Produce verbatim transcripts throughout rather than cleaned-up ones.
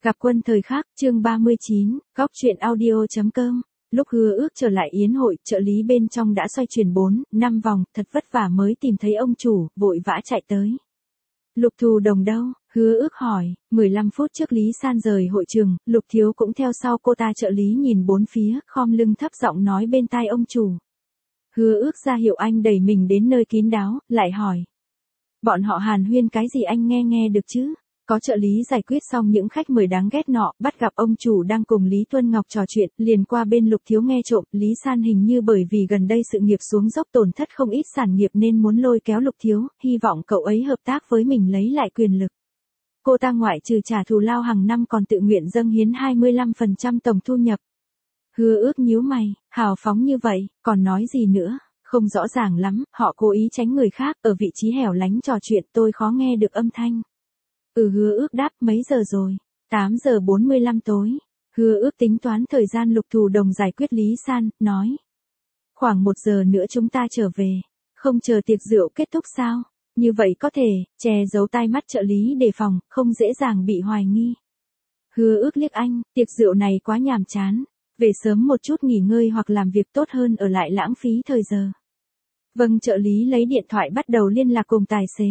Gặp quân thời khắc, chương ba mươi chín, góc truyện audio.com. Lúc Hứa Ước trở lại yến hội, trợ lý bên trong đã xoay chuyển bốn, năm vòng, thật vất vả mới tìm thấy ông chủ, vội vã chạy tới. Lục Thù Đồng đâu? Hứa Ước hỏi. mười lăm phút trước Lý San rời hội trường, Lục Thiếu cũng theo sau cô ta. Trợ lý nhìn bốn phía, khom lưng thấp giọng nói bên tai ông chủ. Hứa Ước ra hiệu anh đẩy mình đến nơi kín đáo, lại hỏi. Bọn họ hàn huyên cái gì anh nghe nghe được chứ? Có trợ lý giải quyết xong những khách mời đáng ghét nọ, bắt gặp ông chủ đang cùng Lý Tuân Ngọc trò chuyện, liền qua bên Lục Thiếu nghe trộm. Lý San hình như bởi vì gần đây sự nghiệp xuống dốc tổn thất không ít sản nghiệp nên muốn lôi kéo Lục Thiếu, hy vọng cậu ấy hợp tác với mình lấy lại quyền lực. Cô ta ngoại trừ trả thù lao hàng năm còn tự nguyện dâng hiến hai mươi lăm phần trăm tổng thu nhập. Hứa Ước nhíu mày, hào phóng như vậy, còn nói gì nữa? Không rõ ràng lắm, họ cố ý tránh người khác, ở vị trí hẻo lánh trò chuyện, tôi khó nghe được âm thanh. Ừ, Hứa Ước đáp. Mấy giờ rồi? tám giờ bốn mươi lăm tối. Hứa Ước tính toán thời gian. Lục Thù Đồng giải quyết Lý San, nói. Khoảng một giờ nữa chúng ta trở về. Không chờ tiệc rượu kết thúc sao? Như vậy có thể, che giấu tai mắt trợ lý đề phòng, không dễ dàng bị hoài nghi. Hứa Ước liếc anh, tiệc rượu này quá nhàm chán. Về sớm một chút nghỉ ngơi hoặc làm việc tốt hơn ở lại lãng phí thời giờ. Vâng, trợ lý lấy điện thoại bắt đầu liên lạc cùng tài xế.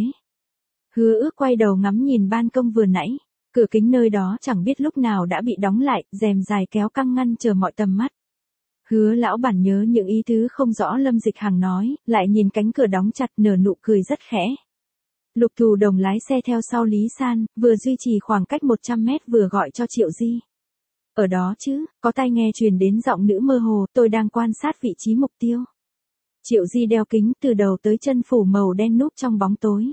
Hứa Ước quay đầu ngắm nhìn ban công vừa nãy, cửa kính nơi đó chẳng biết lúc nào đã bị đóng lại, rèm dài kéo căng ngăn chờ mọi tầm mắt. Hứa lão bản nhớ những ý tứ không rõ Lâm Dịch Hằng nói, lại nhìn cánh cửa đóng chặt nở nụ cười rất khẽ. Lục Thù Đồng lái xe theo sau Lý San, vừa duy trì khoảng cách một trăm mét vừa gọi cho Triệu Di. Ở đó chứ, có tai nghe truyền đến giọng nữ mơ hồ, tôi đang quan sát vị trí mục tiêu. Triệu Di đeo kính từ đầu tới chân phủ màu đen núp trong bóng tối.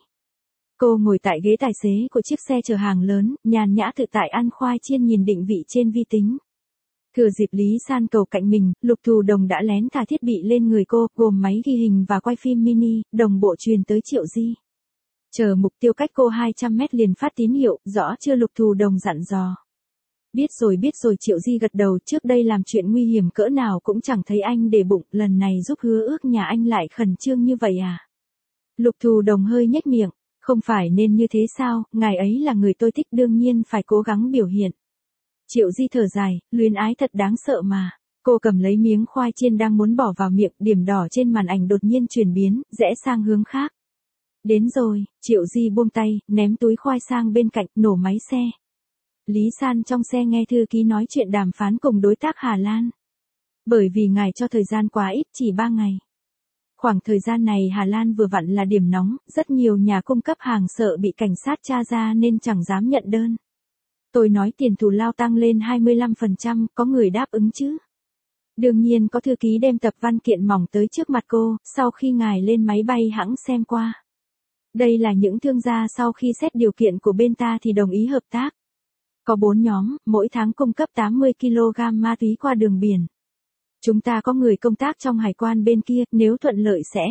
Cô ngồi tại ghế tài xế của chiếc xe chở hàng lớn, nhàn nhã tự tại ăn khoai chiên nhìn định vị trên vi tính. Thừa dịp Lý San cầu cạnh mình, Lục Thù Đồng đã lén thả thiết bị lên người cô, gồm máy ghi hình và quay phim mini, đồng bộ truyền tới Triệu Di. Chờ mục tiêu cách cô hai trăm mét liền phát tín hiệu, rõ chưa? Lục Thù Đồng dặn dò. Biết rồi biết rồi. Triệu Di gật đầu. Trước đây làm chuyện nguy hiểm cỡ nào cũng chẳng thấy anh để bụng, lần này giúp Hứa Ước nhà anh lại khẩn trương như vậy à? Lục Thù Đồng hơi nhếch miệng. Không phải nên như thế sao, ngài ấy là người tôi thích đương nhiên phải cố gắng biểu hiện. Triệu Di thở dài, luyến ái thật đáng sợ mà. Cô cầm lấy miếng khoai chiên đang muốn bỏ vào miệng, điểm đỏ trên màn ảnh đột nhiên chuyển biến, rẽ sang hướng khác. Đến rồi. Triệu Di buông tay, ném túi khoai sang bên cạnh, nổ máy xe. Lý San trong xe nghe thư ký nói chuyện đàm phán cùng đối tác Hà Lan. Bởi vì ngài cho thời gian quá ít, chỉ ba ngày. Khoảng thời gian này Hà Lan vừa vặn là điểm nóng, rất nhiều nhà cung cấp hàng sợ bị cảnh sát tra ra nên chẳng dám nhận đơn. Tôi nói tiền thù lao tăng lên hai mươi lăm phần trăm, có người đáp ứng chứ? Đương nhiên có. Thư ký đem tập văn kiện mỏng tới trước mặt cô, sau khi ngài lên máy bay hãng xem qua. Đây là những thương gia sau khi xét điều kiện của bên ta thì đồng ý hợp tác. Có bốn nhóm, mỗi tháng cung cấp tám mươi ki lô gam ma túy qua đường biển. Chúng ta có người công tác trong hải quan bên kia, nếu thuận lợi sẽ.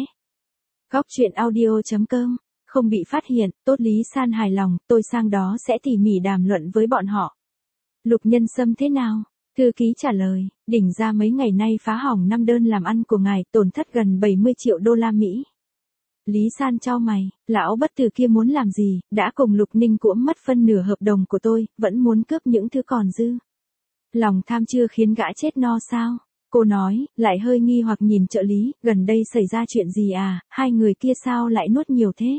Góc truyện audio.com, không bị phát hiện, tốt. Lý San hài lòng, tôi sang đó sẽ tỉ mỉ đàm luận với bọn họ. Lục Nhân Sâm thế nào? Thư ký trả lời, đỉnh ra mấy ngày nay phá hỏng năm đơn làm ăn của ngài, tổn thất gần bảy mươi triệu đô la Mỹ. Lý San chau mày, lão bất tử kia muốn làm gì, đã cùng Lục Ninh cuỗm mất phân nửa hợp đồng của tôi, vẫn muốn cướp những thứ còn dư. Lòng tham chưa khiến gã chết no sao? Cô nói, lại hơi nghi hoặc nhìn trợ lý, gần đây xảy ra chuyện gì à, hai người kia sao lại nuốt nhiều thế?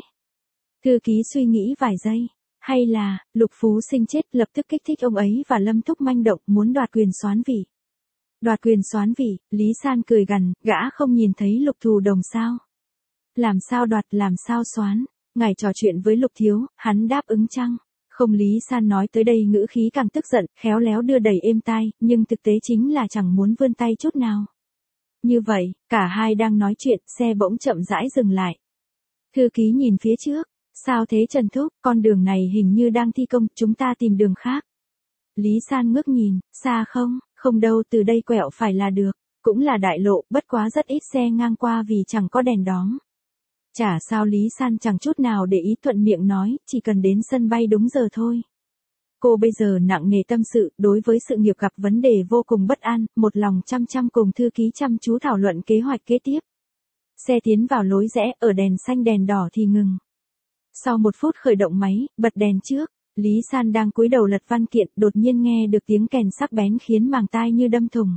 Thư ký suy nghĩ vài giây, hay là, Lục Phú Sinh chết lập tức kích thích ông ấy và Lâm Thúc manh động muốn đoạt quyền soán vị. Đoạt quyền soán vị, Lý San cười gằn, gã không nhìn thấy Lục Thù Đồng sao? Làm sao đoạt, làm sao soán? Ngài trò chuyện với Lục Thiếu, hắn đáp ứng chăng? Không. Lý San nói tới đây ngữ khí càng tức giận, khéo léo đưa đẩy êm tai, nhưng thực tế chính là chẳng muốn vươn tay chút nào. Như vậy, cả hai đang nói chuyện, xe bỗng chậm rãi dừng lại. Thư ký nhìn phía trước, sao thế Trần Thúc, con đường này hình như đang thi công, chúng ta tìm đường khác. Lý San ngước nhìn, xa không? Không đâu, từ đây quẹo phải là được, cũng là đại lộ, bất quá rất ít xe ngang qua vì chẳng có đèn đóm. Chả sao. Lý San chẳng chút nào để ý, thuận miệng nói, chỉ cần đến sân bay đúng giờ thôi. Cô bây giờ nặng nề tâm sự, đối với sự nghiệp gặp vấn đề vô cùng bất an, một lòng chăm chăm cùng thư ký chăm chú thảo luận kế hoạch kế tiếp. Xe tiến vào lối rẽ, ở đèn xanh đèn đỏ thì ngừng. Sau một phút khởi động máy, bật đèn trước, Lý San đang cúi đầu lật văn kiện, đột nhiên nghe được tiếng kèn sắc bén khiến màng tai như đâm thủng.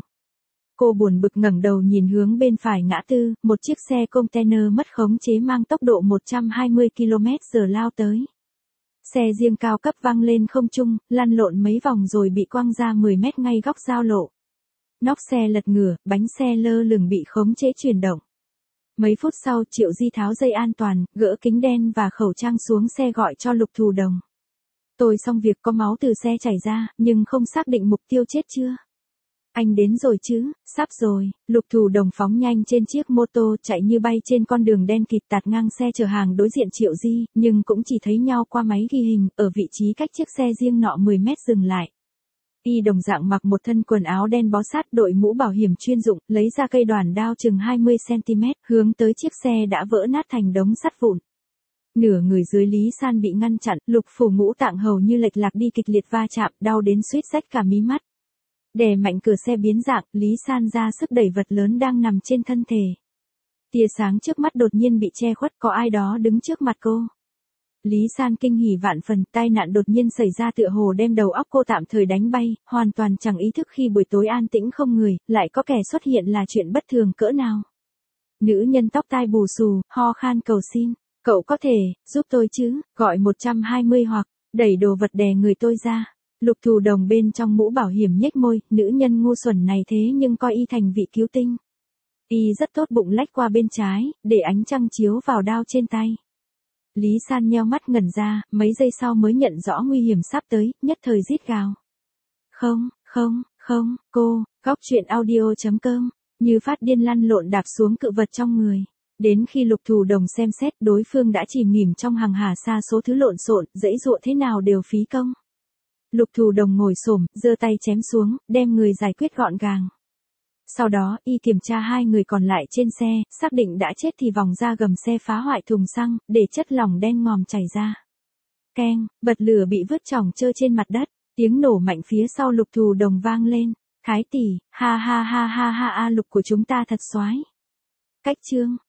Cô buồn bực ngẩng đầu nhìn hướng bên phải ngã tư, một chiếc xe container mất khống chế mang tốc độ một trăm hai mươi ki lô mét giờ lao tới. Xe riêng cao cấp văng lên không trung, lăn lộn mấy vòng rồi bị quăng ra mười mét ngay góc giao lộ. Nóc xe lật ngửa, bánh xe lơ lửng bị khống chế chuyển động. Mấy phút sau Triệu Di tháo dây an toàn, gỡ kính đen và khẩu trang xuống xe gọi cho Lục Thù Đồng. Tôi xong việc, có máu từ xe chảy ra, nhưng không xác định mục tiêu chết chưa. Anh đến rồi chứ? Sắp rồi. Lục Thù Đồng phóng nhanh trên chiếc mô tô chạy như bay trên con đường đen kịt tạt ngang xe chở hàng đối diện Triệu Di, nhưng cũng chỉ thấy nhau qua máy ghi hình, ở vị trí cách chiếc xe riêng nọ mười mét dừng lại. Y đồng dạng mặc một thân quần áo đen bó sát, đội mũ bảo hiểm chuyên dụng, lấy ra cây đoản đao chừng hai mươi xăng ti mét, hướng tới chiếc xe đã vỡ nát thành đống sắt vụn. Nửa người dưới Lý San bị ngăn chặn, lục phủ ngũ tạng hầu như lệch lạc đi kịch liệt va chạm, đau đến suýt rách cả mí mắt. Đè mạnh cửa xe biến dạng, Lý San ra sức đẩy vật lớn đang nằm trên thân thể. Tia sáng trước mắt đột nhiên bị che khuất, có ai đó đứng trước mặt cô. Lý San kinh hỉ vạn phần, tai nạn đột nhiên xảy ra tựa hồ đem đầu óc cô tạm thời đánh bay, hoàn toàn chẳng ý thức khi buổi tối an tĩnh không người, lại có kẻ xuất hiện là chuyện bất thường cỡ nào. Nữ nhân tóc tai bù xù, ho khan cầu xin, cậu có thể, giúp tôi chứ, gọi một trăm hai mươi hoặc, đẩy đồ vật đè người tôi ra. Lục Thù Đồng bên trong mũ bảo hiểm nhếch môi, nữ nhân ngu xuẩn này thế nhưng coi y thành vị cứu tinh. Y rất tốt bụng lách qua bên trái, để ánh trăng chiếu vào đao trên tay. Lý San nheo mắt ngẩn ra, mấy giây sau mới nhận rõ nguy hiểm sắp tới, nhất thời rít gào. Không, không, không, cô, góc truyện audio chấm com, như phát điên lăn lộn đạp xuống cự vật trong người. Đến khi Lục Thù Đồng xem xét, đối phương đã chìm nghỉm trong hàng hà sa số thứ lộn xộn, dãy dụa thế nào đều phí công. Lục Thù Đồng ngồi xổm, giơ tay chém xuống, đem người giải quyết gọn gàng. Sau đó, y kiểm tra hai người còn lại trên xe, xác định đã chết thì vòng ra gầm xe phá hoại thùng xăng, để chất lỏng đen ngòm chảy ra. Keng, bật lửa bị vứt chỏng trơ trên mặt đất, tiếng nổ mạnh phía sau Lục Thù Đồng vang lên. Thái tỷ, ha ha ha ha ha a Lục của chúng ta thật xoái. Cách chương.